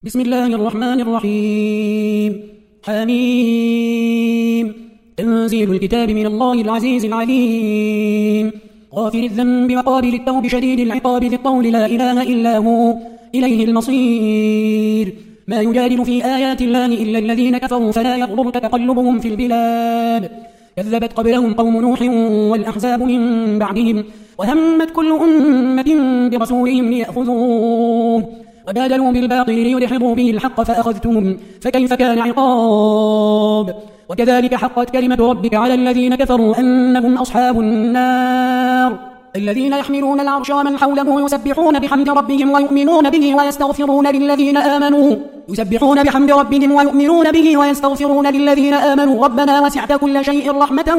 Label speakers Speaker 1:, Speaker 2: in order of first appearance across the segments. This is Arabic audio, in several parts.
Speaker 1: بسم الله الرحمن الرحيم. حميم. تنزيل الكتاب من الله العزيز العليم، غافر الذنب وقابل التوب شديد العقاب ذي الطول لا إله إلا هو إليه المصير. ما يجادل في آيات الله إلا الذين كفروا فلا يغررك تقلبهم في البلاد. كذبت قبلهم قوم نوح والأحزاب من بعدهم، وهمت كل أمة برسولهم ليأخذوه، وجادلوا بالباطل ليدحضوا به الحق فأخذتهم فكيف كان عقاب. وكذلك حقت كلمة ربك على الذين كفروا أنهم أصحاب النار، الذين يحملون العرش ومن حوله يسبحون بحمد ربهم ويؤمنون به ويستغفرون للذين آمنوا للذين آمنوا ربنا وسعت كل شيء رحمة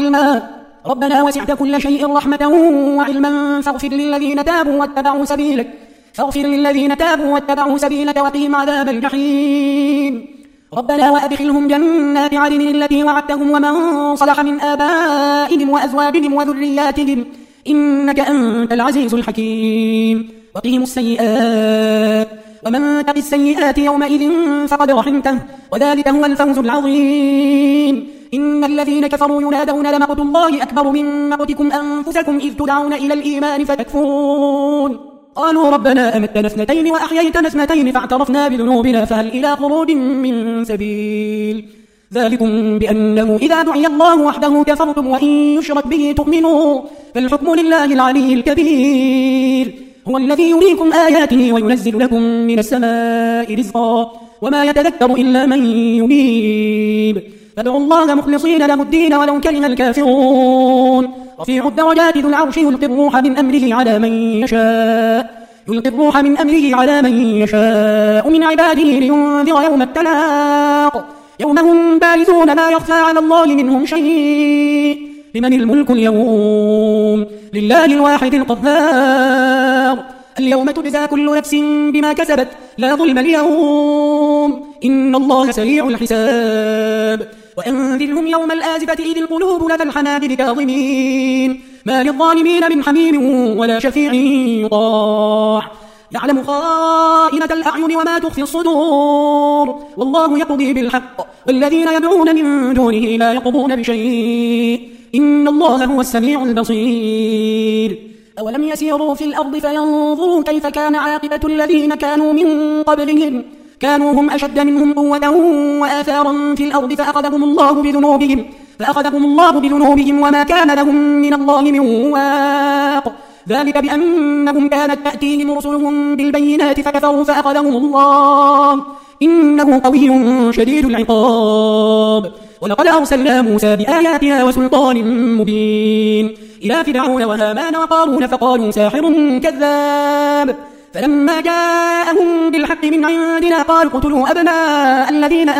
Speaker 1: وعلما فاغفر للذين تابوا واتبعوا سبيلك وقهم عذاب الجحيم. ربنا وأدخلهم جنات عدن التي وعدتهم ومن صلح من آبائهم وأزواجهم وذرياتهم إنك أنت العزيز الحكيم. وقهم السيئات ومن تق السيئات يومئذ فقد رحمته وذلك هو الفوز العظيم. إن الذين كفروا ينادون لمقت الله أكبر من مقتكم أنفسكم إذ تدعون إلى الإيمان فتكفرون. قالوا ربنا أمتنا اثنتين وأحييتنا اثنتين فاعترفنا بذنوبنا فهل إلى خروج من سبيل. ذلكم بأنه إذا دعي الله وحده كفرتم وإن يشرك به تؤمنوا فالحكم لله العلي الكبير. هو الذي يريكم آياته وينزل لكم من السماء رزقا وما يتذكر إلا من ينيب. فادعوا الله مخلصين له الدين ولو كره الكافرون. رفيع الدرجات ذو العرش يلقي الروح من أمره على من يشاء من عباده لينذر يوم التلاق يوم هم بارزون لا يخفى على الله منهم شيء. لمن الملك اليوم؟ لله الواحد القهار. اليوم تجزى كل نفس بما كسبت لا ظلم اليوم إن الله سريع الحساب. وأنذرهم يوم الآزفة إذ القلوب لدى الحناجر كاظمين ما للظالمين من حميم ولا شفيع يطاع يعلم خائنة الأعين وما تخفي الصدور والله يقضي بالحق والذين يدعون من دونه لا يقضون بشيء إن الله هو السميع البصير. أولم يسيروا في الأرض فينظروا كيف كان عاقبة الذين كانوا من قبلهم كانوا هم أشد منهم قوة وآثارا في الأرض فأخذهم الله بذنوبهم وما كان لهم من الله من واق. ذلك بأنهم كانت تأتيهم رسلهم بالبينات فكفروا فأخذهم الله إنه قوي شديد العقاب. ولقد أرسلنا موسى بآياتنا وسلطان مبين إلى فرعون وهامان وقارون فقالوا ساحر كذاب. فلما جاءهم بالحق من عندنا قالوا اقتلوا أبناء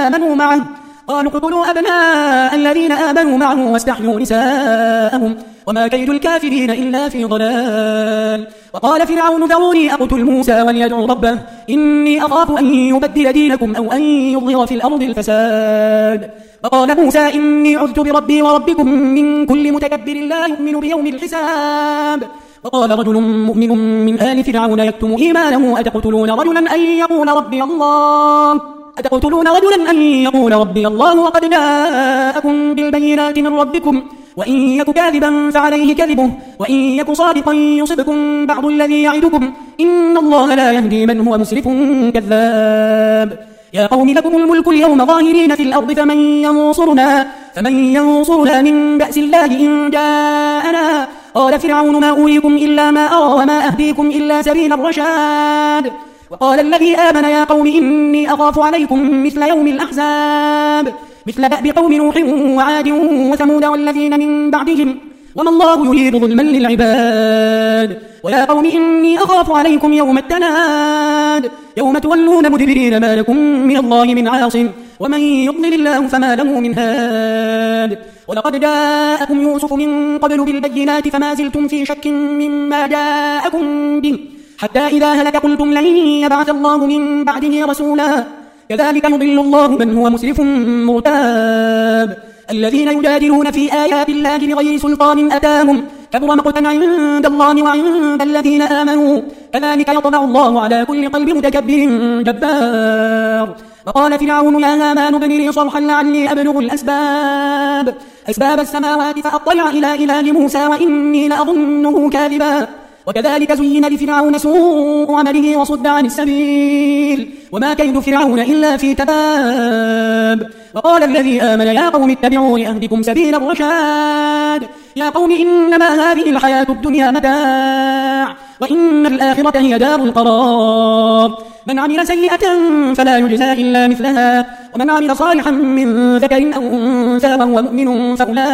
Speaker 1: الذين آمنوا معه واستحيوا نساءهم وما كيد الكافرين إلا في ضلال. وقال فرعون ذروني أقتل موسى وليدعو ربه إني أخاف أن يبدل دينكم أو أن يظهر في الأرض الفساد. وقال موسى إني عذت بربي وربكم من كل متكبر لا يؤمن بيوم الحساب. وقال رجل مؤمن من آل فرعون يكتم إيمانه أتقتلون رجلا أن يقول ربي الله وقد جاءكم بالبينات من ربكم وإن يك كاذبا فعليه كذبه وإن يك صادقا يصبكم بعض الذي يعدكم إن الله لا يهدي من هو مسرف كذاب. يا قوم لكم الملك اليوم ظاهرين في الأرض فمن ينصرنا من بأس الله إن جاءنا. قال فرعون ما أريكم إلا ما أرى وما أهديكم إلا سبيل الرشاد. وقال الذي آمن يا قوم إني أخاف عليكم مثل يوم الأحزاب مثل دأب قوم نوح وعاد وثمود والذين من بعدهم وما الله يريد ظلما للعباد. ويا قوم إني أخاف عليكم يوم التناد يوم تولون مدبرين ما لكم من الله من عاصم ومن يضلل الله فما له من هاد. ولقد جاءكم يوسف من قبل بالبينات فما زلتم في شك مما جاءكم به حتى إذا هلك قلتم لن يبعث الله من بعده رسولا كذلك يضل الله من هو مسرف مرتاب. الذين يجادلون في آيات الله بغير سلطان أتاهم كبر مقتا عند الله وعند الذين آمنوا كذلك يطبع الله على كل قلب متكبر جبار. وقال فرعون يا هامان ابن لي صرحا لعلي أبلغ أسباب السماوات فأطلع إلى إله موسى وإني لأظنه كاذبا. وكذلك زين لفرعون سوء عمله وصد عن السبيل وما كيد فرعون إلا في تباب. وقال الذي آمن يا قوم اتبعون أهدكم سبيل الرشاد. يا قوم إنما هذه الحياة الدنيا متاع وإن الآخرة هي دار القرار. من عمل سيئة فلا يجزى إلا مثلها ومن عمل صالحا من ذكر أو أنثى وهو مؤمن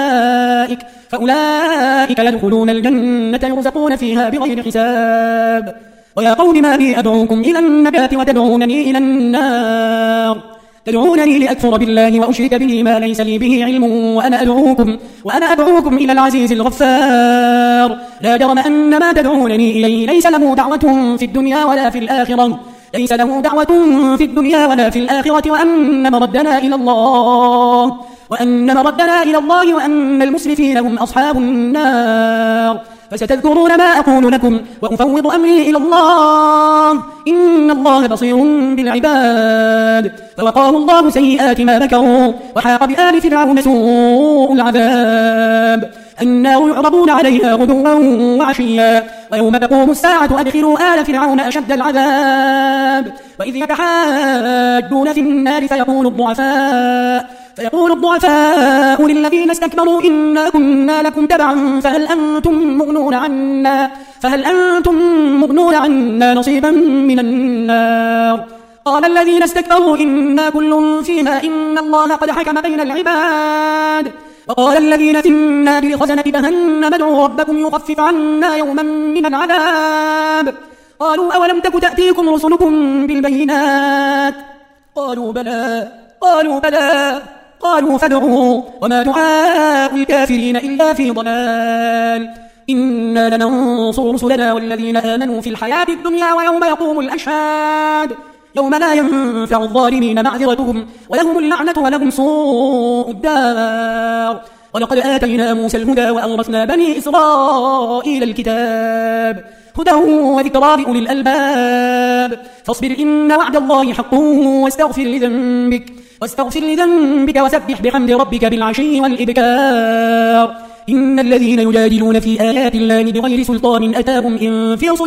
Speaker 1: فأولئك يدخلون الجنة يرزقون فيها بغير حساب. ويا قوم ما لي أدعوكم إلى النجاة وتدعونني إلى النار. تدعونني لأكفر بالله وأشرك به ما ليس لي به علم وأنا أدعوكم إلى العزيز الغفار. لا جرم أن ما تدعونني إليه ليس له دعوة في الدنيا ولا في الآخرة وأن مردنا إلى الله وأن المسرفين هم أصحاب النار. فستذكرون ما أقول لكم وأفوض أمري إلى الله إن الله بصير بالعباد. فوقاه الله سيئات ما مكروا وحاق بآل فرعون سوء العذاب. النار يعرضون عليها غدوا وعشيا ويوم تقوم الساعة أدخلوا آل فرعون أشد العذاب. وإذ يتحاجون في النار فيقول الضعفاء للذين استكبروا إنا كنا لكم تبعا فهل أنتم مغنون عنا نصيبا من النار. قال الذين استكبروا إنا كل فيها إن الله قد حكم بين العباد. وقال الذين في النار لخزنة جهنم ادعوا ربكم يخفف عنا يوما من العذاب. قالوا أولم تك تأتيكم رسلكم بالبينات قالوا بلى قالوا فادعوا وما دعاء الكافرين إلا في ضلال. إنا لننصر رسلنا والذين آمنوا في الحياة الدنيا ويوم يقوم الأشهاد يوم لا ينفع الظالمين معذرتهم ولهم اللعنة ولهم سوء الدار. ولقد آتينا موسى الهدى وأورثنا بني إسرائيل الكتاب هدى وذكرى لأولي الألباب. فاصبر إن وعد الله حق واستغفر لذنبك وسبح بحمد ربك بالعشي والإبكار. إن الذين يجادلون في آيات الله بغير سلطان أتاهم إن في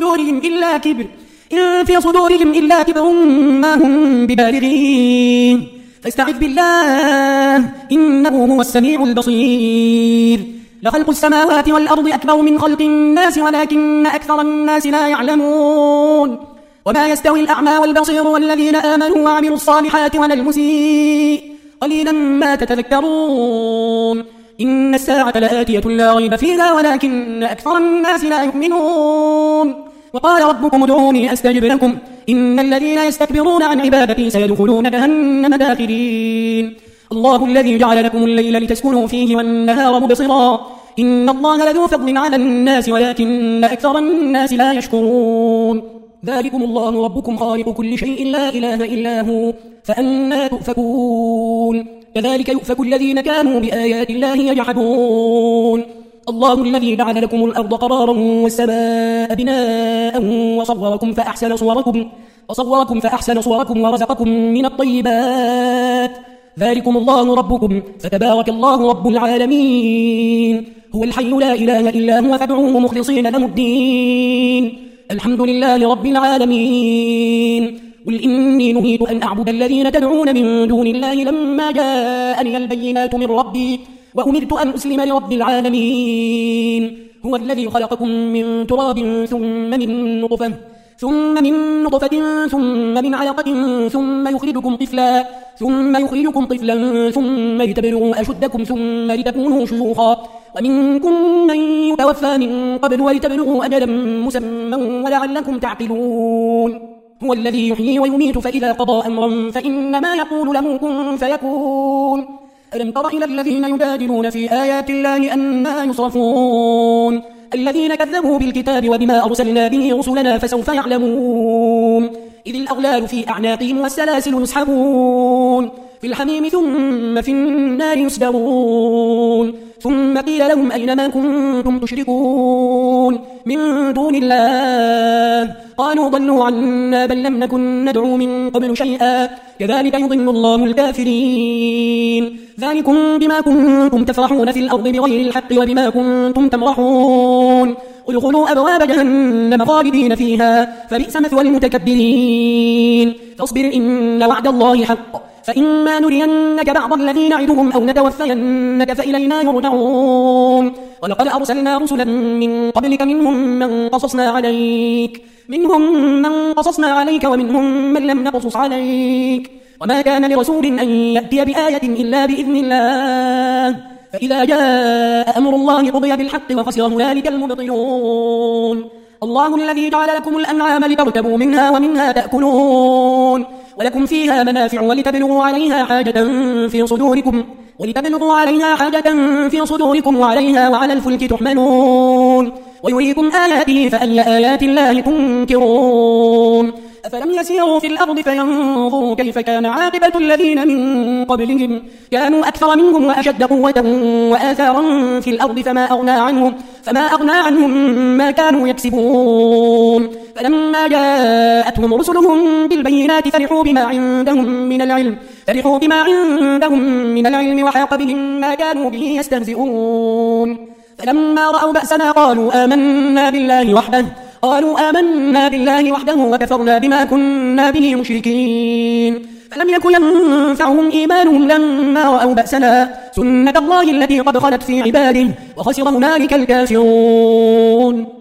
Speaker 1: صدورهم إلا كبر ما هم ببالغين فاستعذ بالله إنه هو السميع البصير. لخلق السماوات والأرض أكبر من خلق الناس ولكن أكثر الناس لا يعلمون. وما يستوي الأعمى والبصير والذين آمنوا وعملوا الصالحات ولا المسيء قليلا ما تتذكرون. إن الساعة لآتية لا ريب فيها ولكن أكثر الناس لا يؤمنون. وقال ربكم ادعوني أستجب لكم إن الذين يستكبرون عن عبادتي سيدخلون جهنم داخرين. الله الذي جعل لكم الليل لتسكنوا فيه والنهار مبصرا إن الله لذو فضل على الناس ولكن أكثر الناس لا يشكرون. ذلكم الله ربكم خالق كل شيء لا إله إلا هو فأنى تؤفكون. كذلك يؤفك الذين كانوا بآيات الله يجحدون. الله الذي جعل لكم الأرض قرارا والسماء بناء وصوركم فأحسن صوركم ورزقكم من الطيبات. ذلكم الله ربكم فتبارك الله رب العالمين. هو الحي لا إله إلا هو فادعوه مخلصين له الدين الحمد لله رب العالمين. قل إني نهيت أن أعبد الذين تدعون من دون الله لما جاءني البينات من ربي وأمرت أن أسلم لرب العالمين. هو الذي خلقكم من تراب ثم من نطفة ثم من علقة ثم يخرجكم طفلا ثم لتبلغوا أشدكم ثم لتكونوا شيوخا ومنكم من يتوفى من قبل ولتبلغوا أجلا مسمى ولعلكم تعقلون. هو الذي يحيي ويميت فإذا قضى أمرا فإنما يقول له كن فيكون. ألم تر إلى الذين يجادلون في آيات الله أنى يصرفون الذين كذبوا بالكتاب وبما أرسلنا به رسلنا فسوف يعلمون. إذ الأغلال في أعناقهم والسلاسل يسحبون في الحميم ثم في النار يسجرون. ثم قيل لهم أين ما كنتم تشركون من دون الله قالوا ضلوا عنا بل لم نكن ندعو من قبل شيئا كذلك يضل الله الكافرين ذلكم بما كنتم تفرحون في الأرض بغير الحق وبما كنتم تمرحون ادخلوا أبواب جهنم خالدين فيها فبئس مثوى المتكبرين فاصبر إن وعد الله حق فإما نرينك بعض الذين نعدهم أو نتوفينك فإلينا يرجعون ولقد أرسلنا رسلا من قبلك منهم من قصصنا عليك ومنهم من لم نقصص عليك وما كان لرسول أن يأتي بآية إلا بإذن الله فإذا جاء أمر الله قضي بالحق وخسر هنالك المبطلون الله الذي جعل لكم الأنعام لتركبوا منها ومنها تأكلون ولكم فيها منافع ولتبلغوا عليها حاجة في صدوركم وعليها وعلى الفلك تحملون ويريكم آياته فأي آيات الله تنكرون أفلم يسيروا في الأرض فينظروا كيف كان عاقبة الذين من قبلهم كانوا أكثر منهم وأشد قوة وآثارا في الأرض فما أغنى عنهم ما كانوا يكسبون فلما جاءتهم رسلهم بالبينات فرحوا بما عندهم من العلم وحاق بهم ما كانوا به يستهزئون فلما رأوا بأسنا قالوا آمنا بالله وحده وكفرنا بما كنا به مشركين فلم يكن ينفعهم إيمانهم لما رأوا بأسنا سنة الله التي قد خلت في عباده وخسر هنالك الكافرون